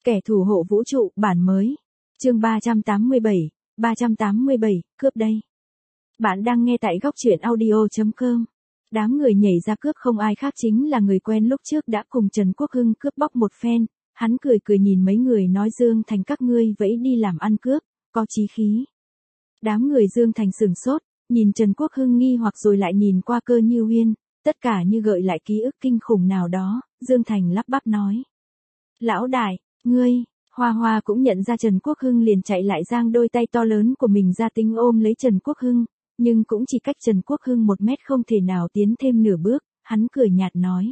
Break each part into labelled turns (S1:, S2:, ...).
S1: Kẻ thủ hộ vũ trụ, bản mới. Chương 387, cướp đây. Bạn đang nghe tại góc truyện audio.com. Đám người nhảy ra cướp không ai khác chính là người quen lúc trước đã cùng Trần Quốc Hưng cướp bóc một phen, hắn cười cười nhìn mấy người nói Dương Thành các ngươi vẫy đi làm ăn cướp, có chí khí. Đám người Dương Thành sửng sốt, nhìn Trần Quốc Hưng nghi hoặc rồi lại nhìn qua Cơ Như Uyên, tất cả như gợi lại ký ức kinh khủng nào đó, Dương Thành lắp bắp nói. Lão đại, ngươi, Hoa Hoa cũng nhận ra Trần Quốc Hưng liền chạy lại giang đôi tay to lớn của mình ra tính ôm lấy Trần Quốc Hưng, nhưng cũng chỉ cách Trần Quốc Hưng 1 mét không thể nào tiến thêm nửa bước, hắn cười nhạt nói.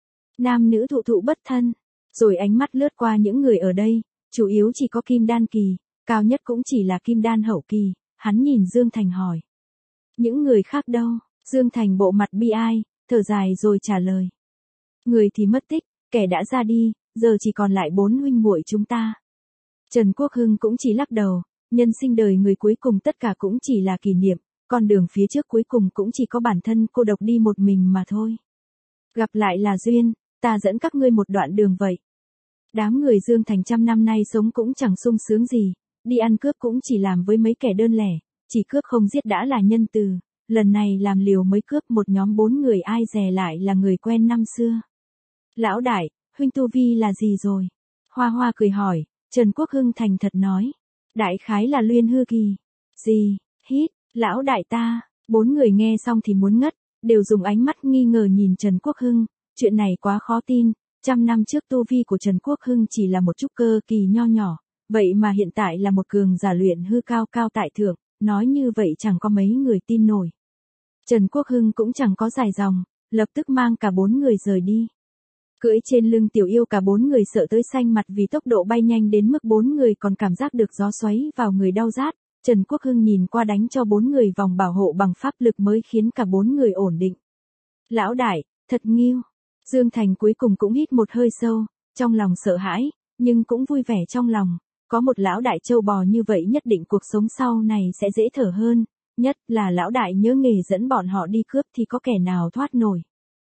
S1: Nam nữ thụ thụ bất thân, rồi ánh mắt lướt qua những người ở đây, chủ yếu chỉ có kim đan kỳ, cao nhất cũng chỉ là kim đan hậu kỳ, hắn nhìn Dương Thành hỏi. Những người khác đâu? Dương Thành bộ mặt bi ai, thở dài rồi trả lời. Người thì mất tích, kẻ đã ra đi, giờ chỉ còn lại 4 huynh muội chúng ta. Trần Quốc Hưng cũng chỉ lắc đầu, nhân sinh đời người cuối cùng tất cả cũng chỉ là kỷ niệm, con đường phía trước cuối cùng cũng chỉ có bản thân cô độc đi một mình mà thôi. Gặp lại là duyên, ta dẫn các ngươi một đoạn đường vậy. Đám người Dương Thành trăm năm nay sống cũng chẳng sung sướng gì, đi ăn cướp cũng chỉ làm với mấy kẻ đơn lẻ, chỉ cướp không giết đã là nhân từ, lần này làm liều mới cướp một nhóm 4 người ai dè lại là người quen năm xưa. Lão đại, huynh tu vi là gì rồi? Hoa Hoa cười hỏi, Trần Quốc Hưng thành thật nói. Đại khái là luyện hư kỳ. Gì? Hít, lão đại ta. 4 người nghe xong thì muốn ngất, đều dùng ánh mắt nghi ngờ nhìn Trần Quốc Hưng, chuyện này quá khó tin, 100 năm trước tu vi của Trần Quốc Hưng chỉ là một chút cơ kỳ nho nhỏ, vậy mà hiện tại là một cường giả luyện hư cao cao tại thượng, nói như vậy chẳng có mấy người tin nổi. Trần Quốc Hưng cũng chẳng có dài dòng, lập tức mang cả 4 người rời đi. Cưỡi trên lưng tiểu yêu cả 4 người sợ tới xanh mặt vì tốc độ bay nhanh đến mức 4 người còn cảm giác được gió xoáy vào người đau rát. Trần Quốc Hưng nhìn qua đánh cho 4 người vòng bảo hộ bằng pháp lực mới khiến cả 4 người ổn định. Lão đại, thật nghiêu. Dương Thành cuối cùng cũng hít một hơi sâu, trong lòng sợ hãi, nhưng cũng vui vẻ trong lòng. Có một lão đại trâu bò như vậy nhất định cuộc sống sau này sẽ dễ thở hơn, nhất là lão đại nhớ nghề dẫn bọn họ đi cướp thì có kẻ nào thoát nổi.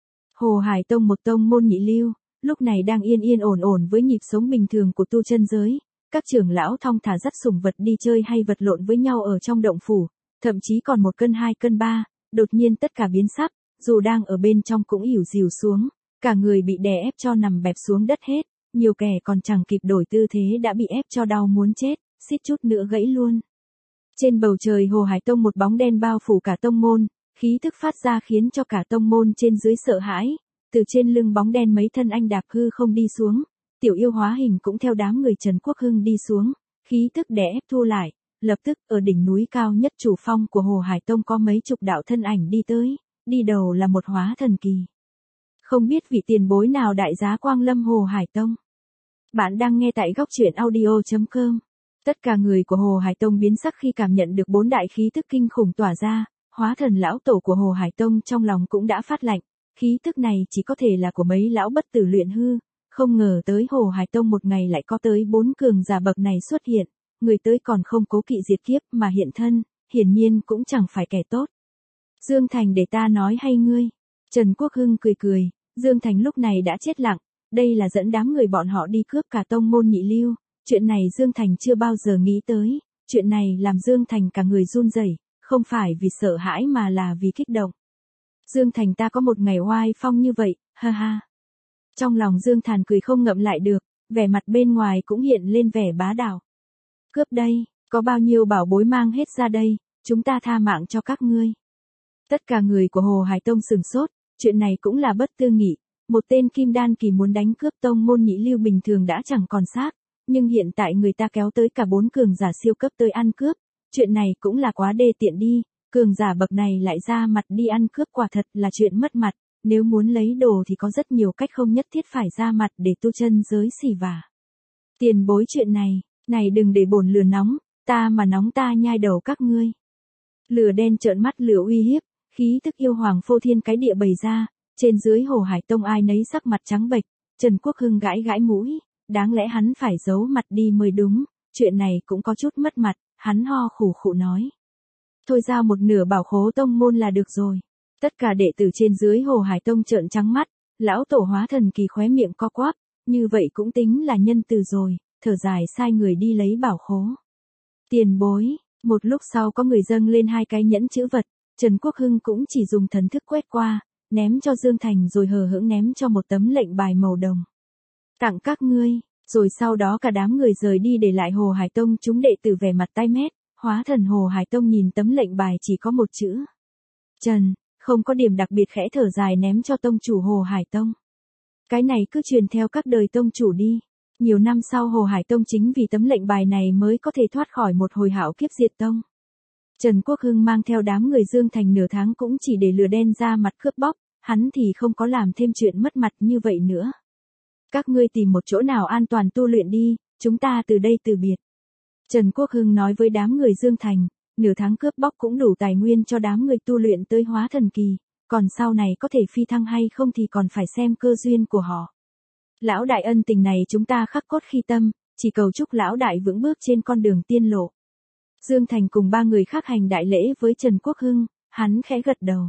S1: Hồ Hải Tông một tông môn nhị lưu, lúc này đang yên yên ổn ổn với nhịp sống bình thường của tu chân giới, các trưởng lão thong thả dắt sủng vật đi chơi hay vật lộn với nhau ở trong động phủ, thậm chí còn 1 cân 2 cân 3, đột nhiên tất cả biến sắc, dù đang ở bên trong cũng ỉu xìu xuống, cả người bị đè ép cho nằm bẹp xuống đất hết, nhiều kẻ còn chẳng kịp đổi tư thế đã bị ép cho đau muốn chết, suýt chút nữa gãy luôn. Trên bầu trời Hồ Hải Tông một bóng đen bao phủ cả tông môn, khí tức phát ra khiến cho cả tông môn trên dưới sợ hãi, từ trên lưng bóng đen mấy thân anh đạp hư không đi xuống, tiểu yêu hóa hình cũng theo đám người Trần Quốc Hưng đi xuống, khí tức đè ép thu lại, lập tức ở đỉnh núi cao nhất chủ phong của Hồ Hải Tông có mấy chục đạo thân ảnh đi tới, đi đầu là một hóa thần kỳ. Không biết vị tiền bối nào đại giá quang lâm Hồ Hải Tông. Bạn đang nghe tại góc truyện audio.com. Tất cả người của Hồ Hải Tông biến sắc khi cảm nhận được 4 đại khí tức kinh khủng tỏa ra, hóa thần lão tổ của Hồ Hải Tông trong lòng cũng đã phát lạnh, khí tức này chỉ có thể là của mấy lão bất tử luyện hư, không ngờ tới Hồ Hải Tông một ngày lại có tới 4 cường giả bậc này xuất hiện, người tới còn không cố kỵ diệt kiếp mà hiện thân, hiển nhiên cũng chẳng phải kẻ tốt. Dương Thành để ta nói hay ngươi? Trần Quốc Hưng cười cười, Dương Thành lúc này đã chết lặng, đây là dẫn đám người bọn họ đi cướp cả tông môn nhị lưu, chuyện này Dương Thành chưa bao giờ nghĩ tới, chuyện này làm Dương Thành cả người run rẩy, không phải vì sợ hãi mà là vì kích động. Dương Thành ta có một ngày oai phong như vậy, ha ha. Trong lòng Dương Thành cười không ngậm lại được, vẻ mặt bên ngoài cũng hiện lên vẻ bá đạo. Cướp đây, có bao nhiêu bảo bối mang hết ra đây, chúng ta tha mạng cho các ngươi. Tất cả người của Hồ Hải Tông sửng sốt, chuyện này cũng là bất tư nghị, một tên kim đan kỳ muốn đánh cướp tông môn nhị lưu bình thường đã chẳng còn xác, nhưng hiện tại người ta kéo tới cả 4 cường giả siêu cấp tới ăn cướp, chuyện này cũng là quá đê tiện đi, cường giả bậc này lại ra mặt đi ăn cướp quả thật là chuyện mất mặt, nếu muốn lấy đồ thì có rất nhiều cách không nhất thiết phải ra mặt để tu chân giới xỉ vả. Tiền bối chuyện này đừng để bổn lửa nóng, ta mà nóng ta nhai đầu các ngươi. Lửa đen trợn mắt lửa uy hiếp, khí tức yêu hoàng phô thiên cái địa bày ra, trên dưới Hồ Hải Tông ai nấy sắc mặt trắng bệch, Trần Quốc Hưng gãi gãi mũi, đáng lẽ hắn phải giấu mặt đi mới đúng, chuyện này cũng có chút mất mặt, hắn ho khủ khụ nói. Thôi giao một nửa bảo khố tông môn là được rồi. Tất cả đệ tử trên dưới Hồ Hải Tông trợn trắng mắt, lão tổ hóa thần kỳ khóe miệng co quắp, như vậy cũng tính là nhân từ rồi, thở dài sai người đi lấy bảo khố. Tiền bối, một lúc sau có người dâng lên 2 cái nhẫn chữ vật, Trần Quốc Hưng cũng chỉ dùng thần thức quét qua, ném cho Dương Thành rồi hờ hững ném cho một tấm lệnh bài màu đồng. Tặng các ngươi, rồi sau đó cả đám người rời đi để lại Hồ Hải Tông chúng đệ tử vẻ mặt tái mét, hóa thần Hồ Hải Tông nhìn tấm lệnh bài chỉ có một chữ. Trần, không có điểm đặc biệt khẽ thở dài ném cho tông chủ Hồ Hải Tông. Cái này cứ truyền theo các đời tông chủ đi. Nhiều năm sau Hồ Hải Tông chính vì tấm lệnh bài này mới có thể thoát khỏi một hồi hạo kiếp diệt tông. Trần Quốc Hưng mang theo đám người Dương Thành nửa tháng cũng chỉ để lừa đen ra mặt cướp bóc, hắn thì không có làm thêm chuyện mất mặt như vậy nữa. Các ngươi tìm một chỗ nào an toàn tu luyện đi, chúng ta từ đây từ biệt. Trần Quốc Hưng nói với đám người Dương Thành, nửa tháng cướp bóc cũng đủ tài nguyên cho đám người tu luyện tới hóa thần kỳ, còn sau này có thể phi thăng hay không thì còn phải xem cơ duyên của họ. Lão đại ân tình này chúng ta khắc cốt khi tâm, chỉ cầu chúc lão đại vững bước trên con đường tiên lộ. Dương Thành cùng 3 người khác hành đại lễ với Trần Quốc Hưng, hắn khẽ gật đầu.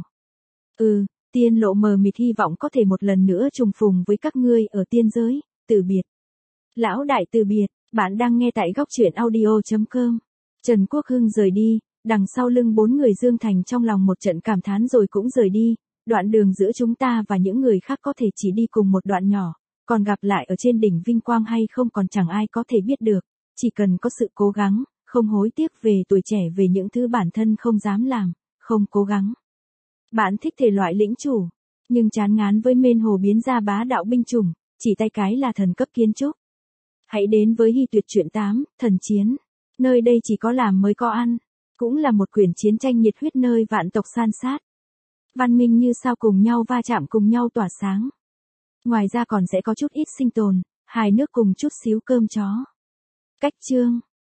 S1: Tiên lộ mờ mịt hy vọng có thể một lần nữa trùng phùng với các ngươi ở tiên giới, từ biệt. Lão đại từ biệt, bạn đang nghe tại góc truyện audio.com. Trần Quốc Hưng rời đi, đằng sau lưng 4 người Dương Thành trong lòng một trận cảm thán rồi cũng rời đi, đoạn đường giữa chúng ta và những người khác có thể chỉ đi cùng một đoạn nhỏ, còn gặp lại ở trên đỉnh vinh quang hay không còn chẳng ai có thể biết được, chỉ cần có sự cố gắng, không hối tiếc về tuổi trẻ về những thứ bản thân không dám làm, không cố gắng. Bạn thích thể loại lĩnh chủ, nhưng chán ngán với mên hồ biến ra bá đạo binh chủng, chỉ tay cái là thần cấp kiến trúc. Hãy đến với Hy Tuyệt Truyện 8, Thần Chiến. Nơi đây chỉ có làm mới có ăn, cũng là một quyển chiến tranh nhiệt huyết nơi vạn tộc san sát. Văn minh như sao cùng nhau va chạm cùng nhau tỏa sáng. Ngoài ra còn sẽ có chút ít sinh tồn, hài nước cùng chút xíu cơm chó. Cách chương